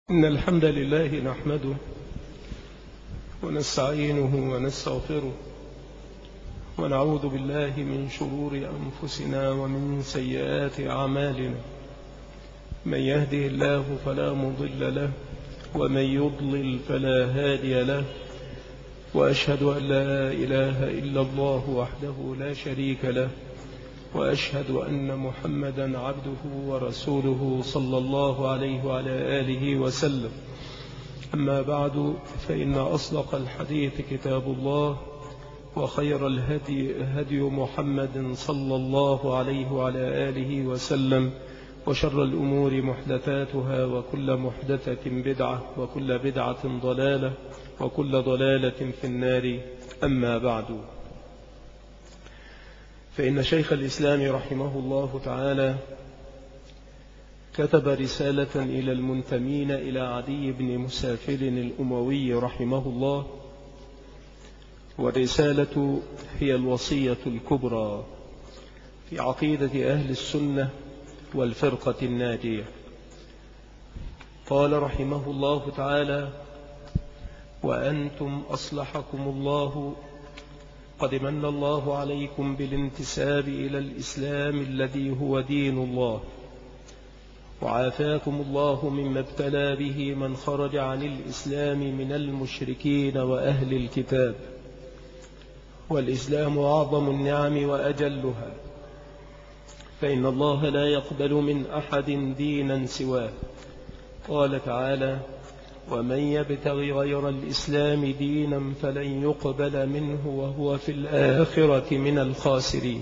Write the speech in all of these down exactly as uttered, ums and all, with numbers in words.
إن الحمد لله نحمده ونستعينه ونستغفره ونعوذ بالله من شرور أنفسنا ومن سيئات أعمالنا. من يهده الله فلا مضل له ومن يضلل فلا هادي له، وأشهد أن لا إله إلا الله وحده لا شريك له، وأشهد أن محمدا عبده ورسوله صلى الله عليه وعلى آله وسلم. أما بعد، فإن أصدق الحديث كتاب الله، وخير الهدي هدي محمد صلى الله عليه وعلى آله وسلم، وشر الأمور محدثاتها، وكل محدثة بدعة، وكل بدعة ضلالة، وكل ضلالة في النار. أما بعد، فإن شيخ الإسلام رحمه الله تعالى كتب رسالة إلى المنتمين إلى عدي بن مسافر الأموي رحمه الله، والرسالة هي الوصية الكبرى في عقيدة أهل السنة والفرقة الناجية. قال رحمه الله تعالى: وأنتم أصلحكم الله قد من الله عليكم بالانتساب إلى الإسلام الذي هو دين الله، وعافاكم الله مما ابتلى به من خرج عن الإسلام من المشركين وأهل الكتاب، والإسلام أعظم النعم وأجلها، فإن الله لا يقبل من أحد دينا سواه. قال تعالى: ومن يبتغ غير الإسلام دينا فلن يقبل منه وهو في الآخرة من الخاسرين.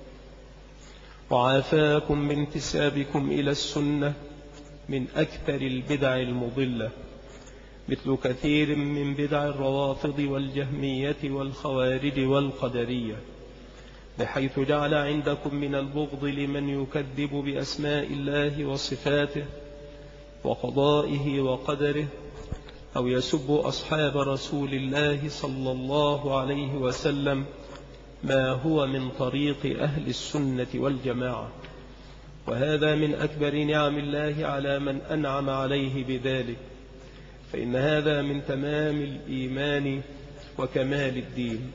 وعافاكم بانتسابكم إلى السنة من أكثر البدع المضلة، مثل كثير من بدع الروافض والجهمية والخوارج والقدرية، بحيث جعل عندكم من البغض لمن يكذب بأسماء الله وصفاته وقضائه وقدره، أو يسب أصحاب رسول الله صلى الله عليه وسلم، ما هو من طريق أهل السنة والجماعة. وهذا من أكبر نعم الله على من أنعم عليه بذلك، فإن هذا من تمام الإيمان وكمال الدين.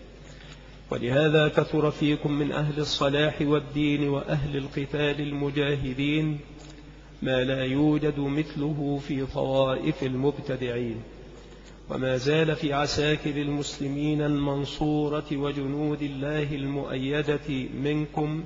ولهذا كثر فيكم من أهل الصلاح والدين وأهل القتال المجاهدين ما لا يوجد مثله في طوائف المبتدعين. وما زال في عساكر المسلمين المنصورة وجنود الله المؤيدة منكم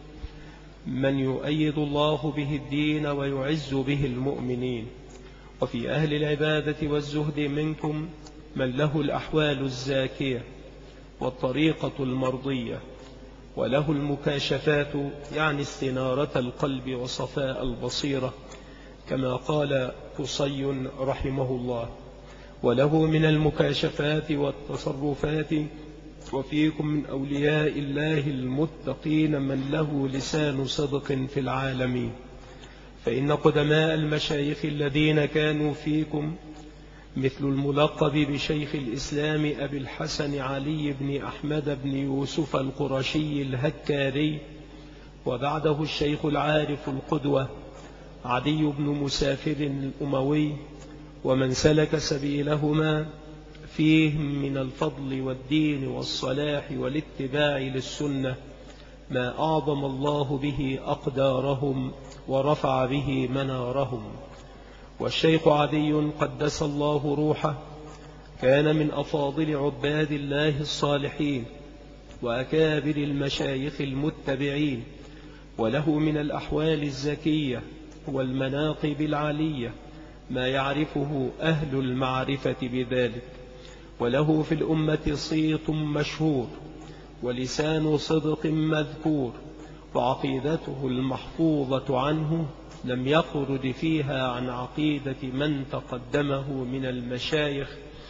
من يؤيد الله به الدين ويعز به المؤمنين، وفي أهل العبادة والزهد منكم من له الأحوال الزاكية والطريقة المرضية، وله المكاشفات، يعني استنارة القلب وصفاء البصيرة، كما قال قصي رحمه الله: وله من المكاشفات والتصرفات. وفيكم من أولياء الله المتقين من له لسان صدق في العالمين. فإن قدماء المشايخ الذين كانوا فيكم مثل الملقب بشيخ الإسلام أبي الحسن علي بن أحمد بن يوسف القرشي الهكاري، وبعده الشيخ العارف القدوة عدي بن مسافر الأموي، ومن سلك سبيلهما فيهم من الفضل والدين والصلاح والاتباع للسنة ما أعظم الله به أقدارهم ورفع به منارهم. والشيخ عدي قدس الله روحه كان من أفاضل عباد الله الصالحين وأكابر المشايخ المتبعين، وله من الأحوال الزكية والمناقب العالية ما يعرفه أهل المعرفة بذلك. وله في الأمة صيت مشهور ولسان صدق مذكور، وعقيدته المحفوظة عنه لم يخرج فيها عن عقيدة من تقدمه من المشايخ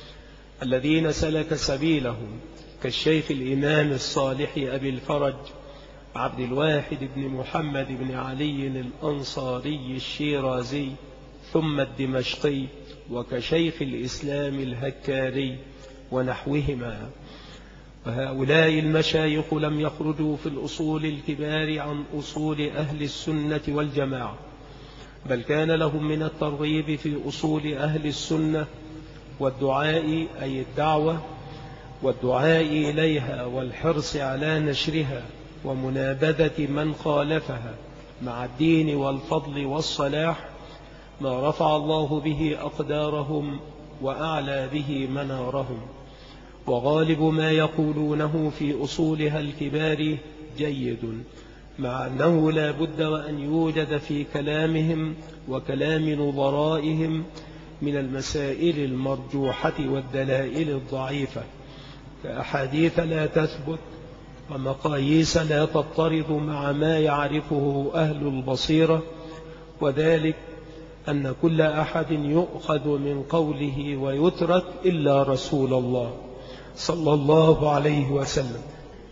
الذين سلك سبيلهم، كالشيخ الإمام الصالح أبي الفرج عبد الواحد بن محمد بن علي الأنصاري الشيرازي ثم الدمشقي، وكشيخ الإسلام الهكاري ونحوهما. وهؤلاء المشايخ لم يخرجوا في الأصول الكبار عن أصول أهل السنة والجماعة، بل كان لهم من الترغيب في أصول أهل السنة والدعاء أي الدعوة والدعاء إليها والحرص على نشرها ومنابذة من خالفها مع الدين والفضل والصلاح ما رفع الله به أقدارهم وأعلى به منارهم. وغالب ما يقولونه في أصولها الكبار جيد، مع أنه لا بد وأن يوجد في كلامهم وكلام نظرائهم من المسائل المرجوحة والدلائل الضعيفة، كأحاديث لا تثبت ومقاييس لا تضطرد مع ما يعرفه أهل البصيرة، وذلك أن كل أحد يؤخذ من قوله ويترك إلا رسول الله صلى الله عليه وسلم،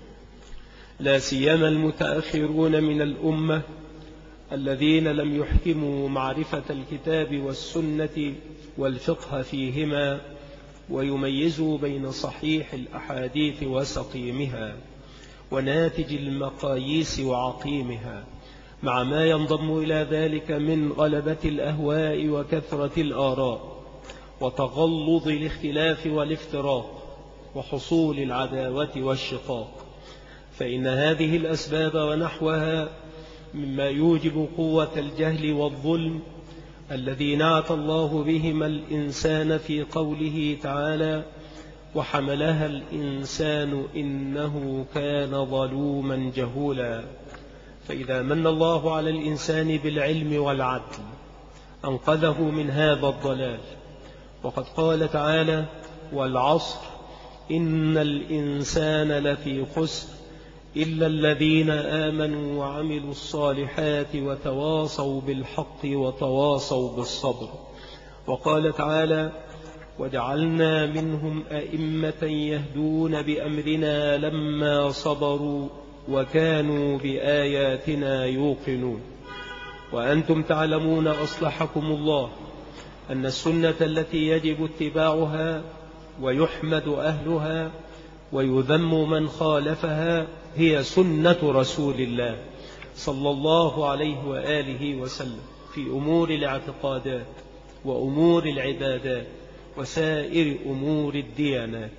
لا سيما المتأخرون من الأمة الذين لم يحكموا معرفة الكتاب والسنة والفقه فيهما ويميزوا بين صحيح الأحاديث وسقيمها وناتج المقاييس وعقيمها، مع ما ينضم إلى ذلك من غلبة الأهواء وكثرة الآراء وتغلظ الاختلاف والافتراق وحصول العداوة والشقاق. فإن هذه الأسباب ونحوها مما يوجب قوة الجهل والظلم الذي نعت الله بهما الإنسان في قوله تعالى: وحملها الإنسان إنه كان ظلوما جهولا. فإذا من الله على الإنسان بالعلم والعدل أنقذه من هذا الضلال، وقد قال تعالى: والعصر إن الإنسان لفي خسر إلا الذين آمنوا وعملوا الصالحات وتواصوا بالحق وتواصوا بالصبر. وقال تعالى: وجعلنا منهم أئمة يهدون بأمرنا لما صبروا وكانوا بآياتنا يوقنون. وأنتم تعلمون أصلحكم الله أن السنة التي يجب اتباعها ويحمد أهلها ويذم من خالفها هي سنة رسول الله صلى الله عليه وآله وسلم في أمور الاعتقادات وأمور العبادات وسائر أمور الديانات.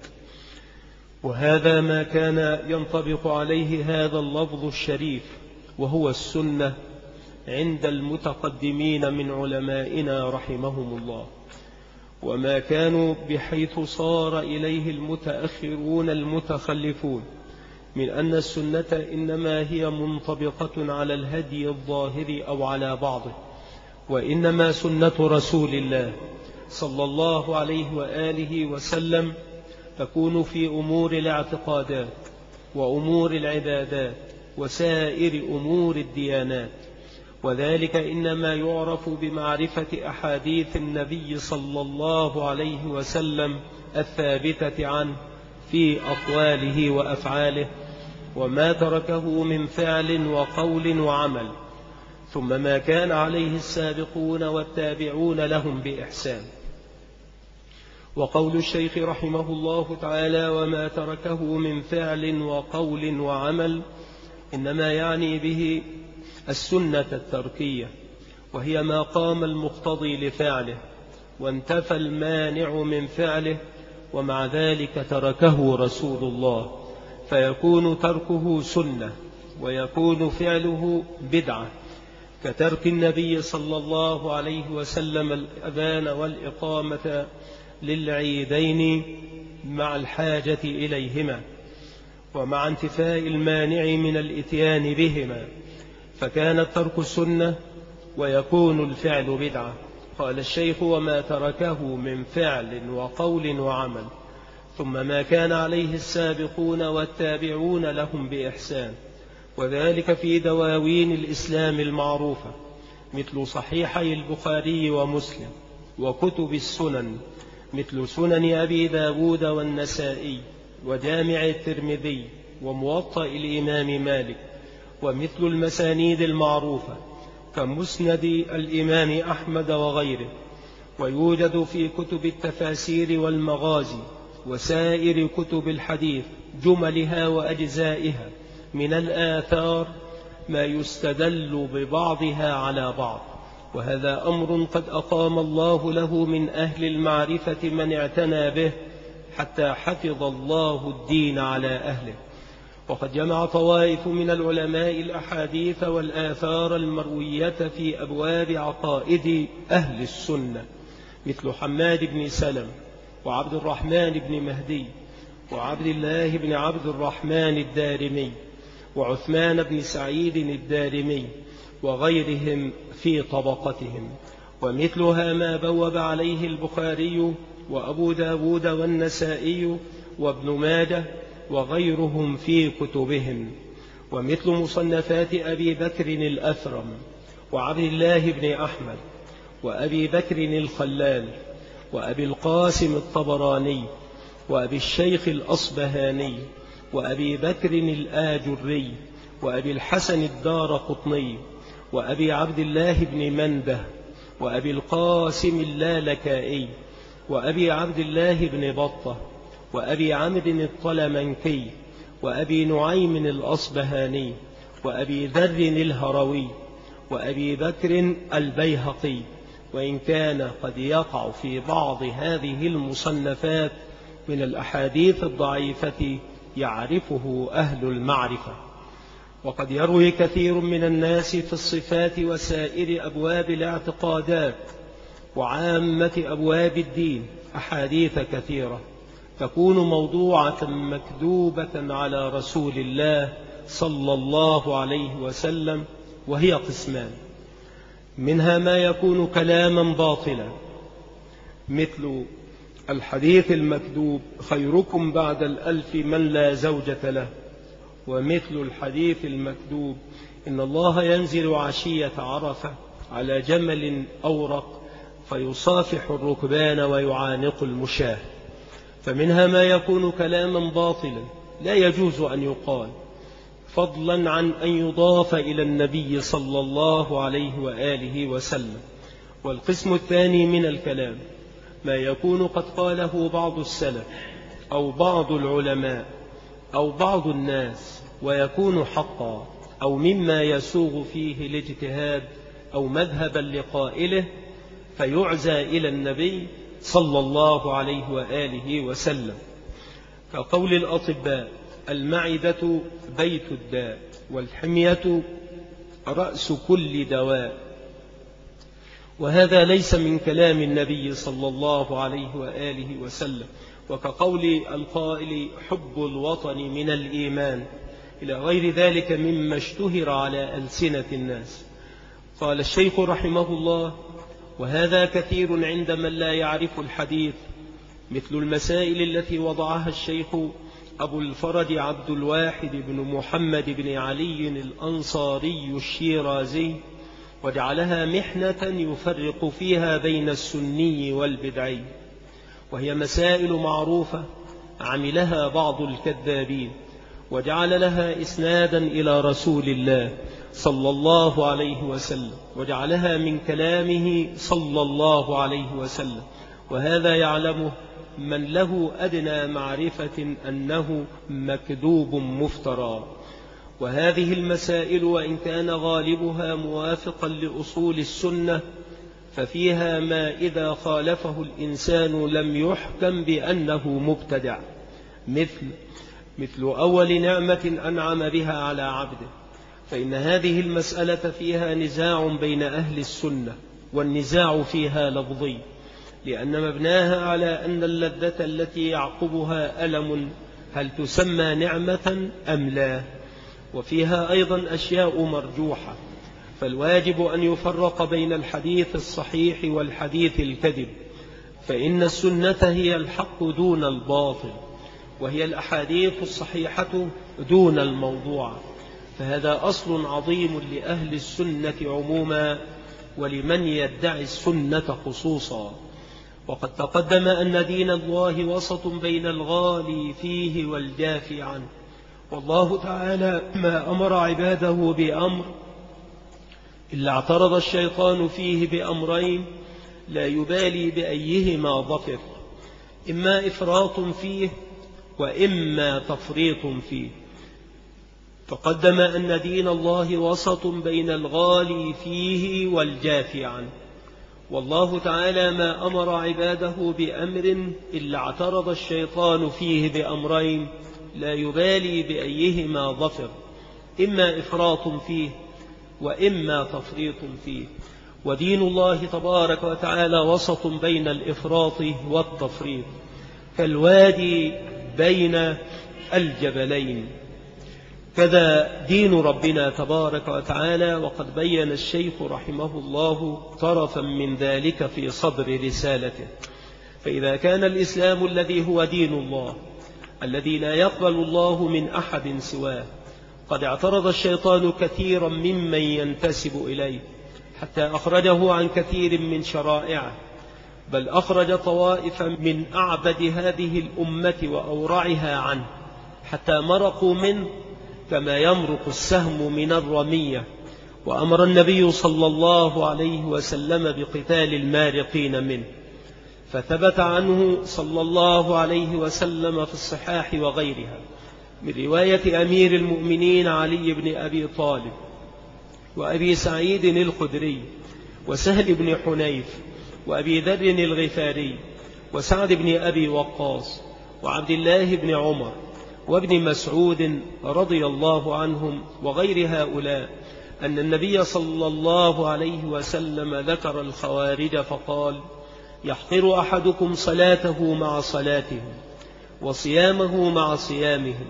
وهذا ما كان ينطبق عليه هذا اللفظ الشريف وهو السنة عند المتقدمين من علمائنا رحمهم الله، وما كانوا بحيث صار إليه المتأخرون المتخلفون من أن السنة إنما هي منطبقة على الهدي الظاهر أو على بعضه، وإنما سنة رسول الله صلى الله عليه وآله وسلم تكون في أمور الاعتقادات وأمور العبادات وسائر أمور الديانات، وذلك إنما يعرف بمعرفة أحاديث النبي صلى الله عليه وسلم الثابتة عنه في أقواله وأفعاله وما تركه من فعل وقول وعمل، ثم ما كان عليه السابقون والتابعون لهم بإحسان. وقول الشيخ رحمه الله تعالى: وما تركه من فعل وقول وعمل، إنما يعني به السنة التركية، وهي ما قام المقتضي لفعله وانتفى المانع من فعله، ومع ذلك تركه رسول الله، فيكون تركه سنة ويكون فعله بدعة، كترك النبي صلى الله عليه وسلم الأذان والإقامة للعيدين مع الحاجة إليهما ومع انتفاء المانع من الإتيان بهما، فكان الترك السنة ويكون الفعل بدعة. قال الشيخ: وما تركه من فعل وقول وعمل، ثم ما كان عليه السابقون والتابعون لهم بإحسان، وذلك في دواوين الإسلام المعروفة مثل صحيحي البخاري ومسلم، وكتب السنن مثل سنن أبي داود والنسائي وجامع الترمذي وموطأ الإمام مالك، ومثل المسانيد المعروفة كمسند الإمام أحمد وغيره. ويوجد في كتب التفاسير والمغازي وسائر كتب الحديث جملها وأجزائها من الآثار ما يستدل ببعضها على بعض، وهذا أمر قد أقام الله له من أهل المعرفة من اعتنى به حتى حفظ الله الدين على أهله. وقد جمع طوائف من العلماء الأحاديث والآثار المروية في أبواب عقائد أهل السنة، مثل حماد بن سلم وعبد الرحمن بن مهدي وعبد الله بن عبد الرحمن الدارمي وعثمان بن سعيد الدارمي وغيرهم في طبقتهم، ومثلها ما بوب عليه البخاري وأبو داود والنسائي وابن ماجه وغيرهم في كتبهم، ومثل مصنفات أبي بكر الأثرم وعبد الله بن أحمد وأبي بكر الخلال وأبي القاسم الطبراني وأبي الشيخ الأصبهاني وأبي بكر الآجري وأبي الحسن الدارقطني وأبي عبد الله بن منده وأبي القاسم اللالكائي وأبي عبد الله بن بطة وأبي عمرو الطلمنكي وأبي نعيم الأصبهاني وأبي ذر الهروي وأبي بكر البيهقي، وإن كان قد يقع في بعض هذه المصنفات من الأحاديث الضعيفة يعرفه أهل المعرفة. وقد يروي كثير من الناس في الصفات وسائر أبواب الاعتقادات وعامة أبواب الدين أحاديث كثيرة تكون موضوعة مكذوبة على رسول الله صلى الله عليه وسلم، وهي قسمان: منها ما يكون كلاما باطلا، مثل الحديث المكذوب خيركم بعد الألف من لا زوجة له، ومثل الحديث المكذوب إن الله ينزل عشية عرفة على جمل أورق فيصافح الركبان ويعانق المشاة. فمنها ما يكون كلاما باطلا لا يجوز أن يقال، فضلا عن أن يضاف إلى النبي صلى الله عليه وآله وسلم. والقسم الثاني من الكلام ما يكون قد قاله بعض السلف أو بعض العلماء أو بعض الناس ويكون حقا أو مما يسوغ فيه الاجتهاد أو مذهبا لقائله، فيعزى إلى النبي صلى الله عليه وآله وسلم، كقول الأطباء: المعدة بيت الداء، والحمية رأس كل دواء. وهذا ليس من كلام النبي صلى الله عليه وآله وسلم، وكقول القائل: حب الوطن من الإيمان، إلى غير ذلك مما اشتهر على ألسنة الناس. قال الشيخ رحمه الله: وهذا كثير عند من لا يعرف الحديث، مثل المسائل التي وضعها الشيخ أبو الفرج عبد الواحد بن محمد بن علي الأنصاري الشيرازي، وجعلها محنة يفرق فيها بين السني والبدعي، وهي مسائل معروفة عملها بعض الكذابين، وجعل لها إسنادا إلى رسول الله صلى الله عليه وسلم، وجعلها من كلامه صلى الله عليه وسلم، وهذا يعلمه من له أدنى معرفة أنه مكذوب مفترى. وهذه المسائل وإن كان غالبها موافقا لأصول السنة، ففيها ما إذا خالفه الإنسان لم يحكم بأنه مبتدع، مثل مثل أول نعمة أنعم بها على عبده، فإن هذه المسألة فيها نزاع بين أهل السنة، والنزاع فيها لفظي، لأن مبناها على أن اللذة التي يعقبها ألم هل تسمى نعمة أم لا، وفيها أيضا أشياء مرجوحة، فالواجب أن يفرق بين الحديث الصحيح والحديث الكذب، فإن السنة هي الحق دون الباطل، وهي الأحاديث الصحيحة دون الموضوع، فهذا أصل عظيم لأهل السنة عموما ولمن يدعي السنة خصوصا. وقد تقدم أن دين الله وسط بين الغالي فيه والجافي عنه، والله تعالى ما أمر عباده بأمر إلا اعترض الشيطان فيه بأمرين لا يبالي بأيهما ظفر، إما إفراط فيه وإما تفريط فيه. تقدم أن دين الله وسط بين الغالي فيه والجافي عنه، والله تعالى ما أمر عباده بأمر إلا اعترض الشيطان فيه بأمرين لا يبالي بأيهما ظفر، إما إفراط فيه وإما تفريط فيه. ودين الله تبارك وتعالى وسط بين الإفراط والتفريط كالوادي بين الجبلين. كذا دين ربنا تبارك وتعالى، وقد بين الشيخ رحمه الله طرفا من ذلك في صدر رسالته. فإذا كان الإسلام الذي هو دين الله الذي لا يقبل الله من أحد سواه قد اعترض الشيطان كثيرا ممن ينتسب إليه حتى أخرجه عن كثير من شرائعه، بل أخرج طوائف من أعبد هذه الأمة وأورعها عنه حتى مرقوا منه كما يمرق السهم من الرمية. وأمر النبي صلى الله عليه وسلم بقتال المارقين منه، فثبت عنه صلى الله عليه وسلم في الصحاح وغيرها من رواية أمير المؤمنين علي بن أبي طالب وأبي سعيد الخدري وسهل بن حنيف وأبي ذر الغفاري وسعد بن أبي وقاص وعبد الله بن عمر وابن مسعود رضي الله عنهم وغير هؤلاء أن النبي صلى الله عليه وسلم ذكر الخوارج فقال: يحقر أحدكم صلاته مع صلاتهم وصيامه مع صيامهم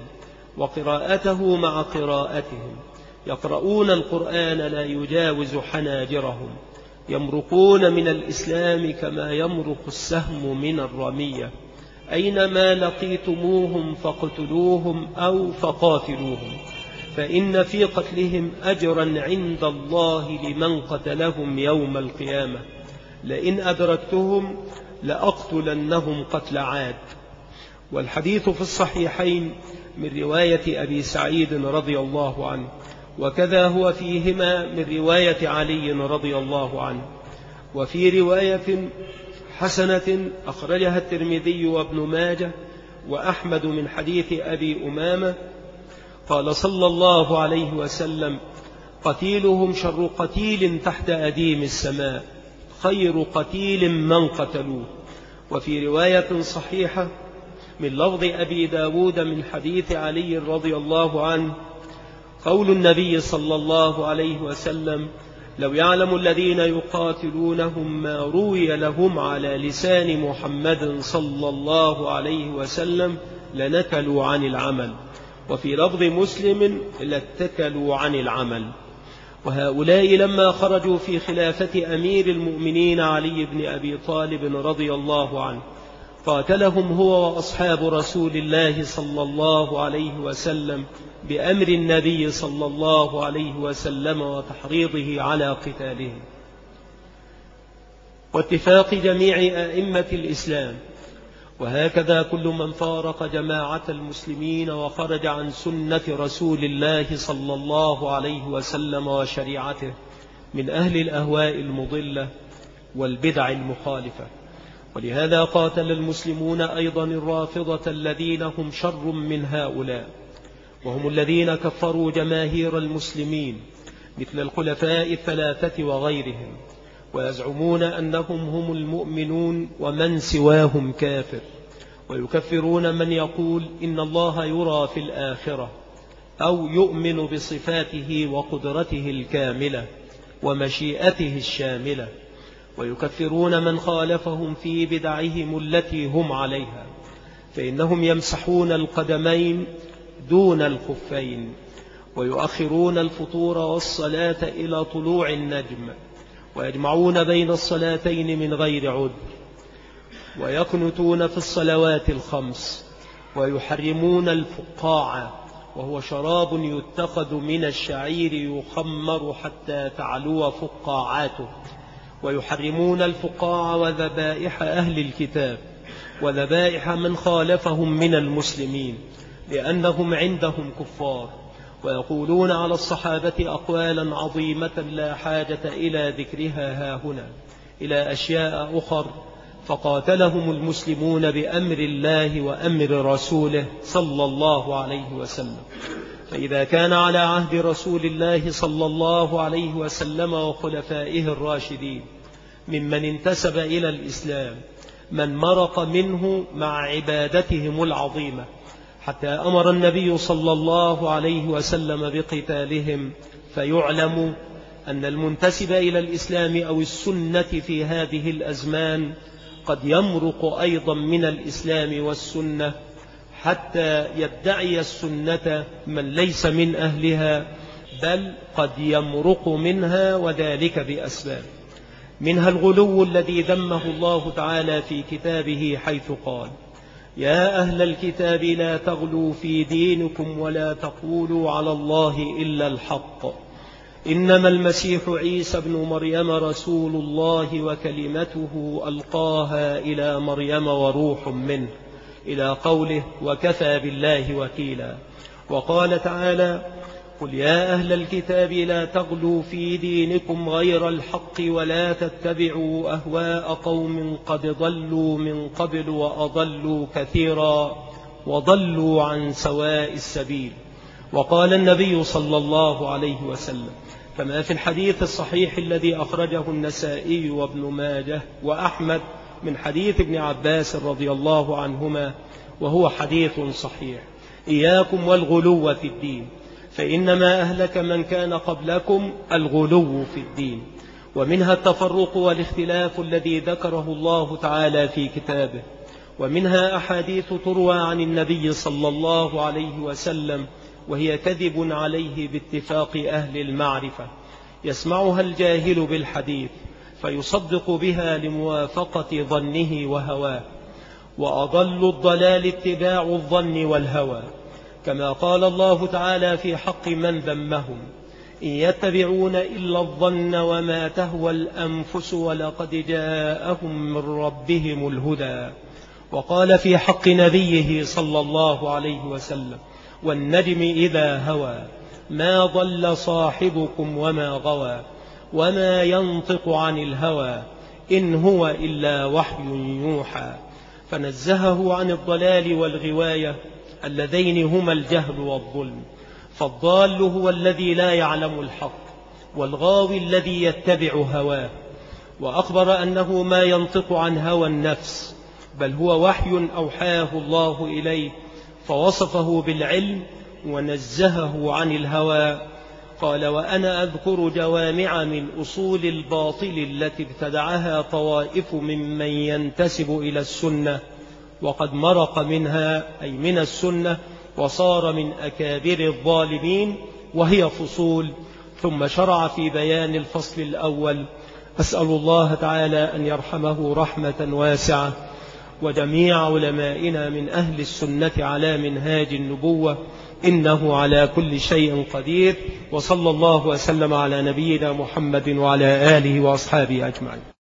وقراءته مع قراءتهم، يقرؤون القرآن لا يجاوز حناجرهم، يمرقون من الإسلام كما يمرق السهم من الرمية، أينما لقيتموهم فاقتلوهم أو فقاتلوهم، فإن في قتلهم أجرا عند الله لمن قتلهم يوم القيامة، لئن أدركتهم لأقتلنهم قتل عاد. والحديث في الصحيحين من رواية أبي سعيد رضي الله عنه، وكذا هو فيهما من رواية علي رضي الله عنه. وفي رواية حسنة أخرجها الترمذي وابن ماجه وأحمد من حديث أبي أمامة قال صلى الله عليه وسلم: قتيلهم شر قتيل تحت أديم السماء، خير قتيل من قتلوه. وفي رواية صحيحة من لفظ أبي داود من حديث علي رضي الله عنه قول النبي صلى الله عليه وسلم: لو يعلم الذين يقاتلونهم ما روي لهم على لسان محمد صلى الله عليه وسلم لنكلوا عن العمل. وفي لفظ مسلم: لاتكلوا عن العمل. وهؤلاء لما خرجوا في خلافة أمير المؤمنين علي بن أبي طالب رضي الله عنه قاتلهم هو وأصحاب رسول الله صلى الله عليه وسلم بأمر النبي صلى الله عليه وسلم وتحريضه على قتالهم، واتفاق جميع أئمة الإسلام. وهكذا كل من فارق جماعة المسلمين وخرج عن سنة رسول الله صلى الله عليه وسلم وشريعته من أهل الأهواء المضلة والبدع المخالفة. ولهذا قاتل المسلمون أيضا الرافضة الذين هم شر من هؤلاء، وهم الذين كفروا جماهير المسلمين مثل الخلفاء الثلاثة وغيرهم، ويزعمون أنهم هم المؤمنون ومن سواهم كافر، ويكفرون من يقول إن الله يرى في الآخرة أو يؤمن بصفاته وقدرته الكاملة ومشيئته الشاملة، ويكفرون من خالفهم في بدعهم التي هم عليها، فإنهم يمسحون القدمين دون الخفين، ويؤخرون الفطور والصلاة إلى طلوع النجم، ويجمعون بين الصلاتين من غير عذر، ويقنتون في الصلوات الخمس، ويحرمون الفقاعة وهو شراب يتخذ من الشعير يخمر حتى تعلو فقاعاته، ويحرمون الفقاع وذبائح أهل الكتاب وذبائح من خالفهم من المسلمين لأنهم عندهم كفار، ويقولون على الصحابة أقوالا عظيمة لا حاجة إلى ذكرها هاهنا إلى أشياء أخر فقاتلهم المسلمون بأمر الله وأمر رسوله صلى الله عليه وسلم. فإذا كان على عهد رسول الله صلى الله عليه وسلم وخلفائه الراشدين ممن انتسب إلى الإسلام من مرق منه مع عبادتهم العظيمة، حتى أمر النبي صلى الله عليه وسلم بقتالهم، فيعلم أن المنتسب إلى الإسلام أو السنة في هذه الأزمان قد يمرق أيضا من الإسلام والسنة، حتى يدعي السنة من ليس من أهلها، بل قد يمرق منها، وذلك بأسباب، منها الغلو الذي ذمه الله تعالى في كتابه حيث قال: يا أهل الكتاب لا تغلوا في دينكم ولا تقولوا على الله إلا الحق، إنما المسيح عيسى بن مريم رسول الله وكلمته ألقاها إلى مريم وروح منه، إلى قوله: وكفى بالله وكيلا. وقال تعالى: قل يا أهل الكتاب لا تغلوا في دينكم غير الحق ولا تتبعوا أهواء قوم قد ضلوا من قبل وأضلوا كثيرا وضلوا عن سواء السبيل. وقال النبي صلى الله عليه وسلم كما في الحديث الصحيح الذي أخرجه النسائي وابن ماجه وأحمد من حديث ابن عباس رضي الله عنهما، وهو حديث صحيح: إياكم والغلو في الدين، فإنما أهلك من كان قبلكم الغلو في الدين. ومنها التفرق والاختلاف الذي ذكره الله تعالى في كتابه، ومنها أحاديث تروى عن النبي صلى الله عليه وسلم وهي كذب عليه باتفاق أهل المعرفة، يسمعها الجاهل بالحديث فيصدق بها لموافقة ظنه وهواه، وأضل الضلال اتباع الظن والهوى، كما قال الله تعالى في حق من ذمهم: إن يتبعون إلا الظن وما تهوى الأنفس ولقد جاءهم من ربهم الهدى. وقال في حق نبيه صلى الله عليه وسلم: والنجم إذا هوى ما ضل صاحبكم وما غوى وما ينطق عن الهوى إن هو إلا وحي يوحى. فنزهه عن الضلال والغواية اللذين هما الجهل والظلم، فالضال هو الذي لا يعلم الحق، والغاوي الذي يتبع هواه. وأخبر أنه ما ينطق عن هوى النفس، بل هو وحي أوحاه الله إليه، فوصفه بالعلم ونزهه عن الهوى. قال: وأنا أذكر جوامع من أصول الباطل التي ابتدعها طوائف ممن ينتسب إلى السنة، وقد مرق منها أي من السنة وصار من أكابر الظالمين، وهي فصول. ثم شرع في بيان الفصل الأول. أسأل الله تعالى أن يرحمه رحمة واسعة، وجميع علمائنا من أهل السنة على منهاج النبوة، إنه على كل شيء قدير. وصلى الله وسلم على نبينا محمد وعلى آله وأصحابه أجمعين.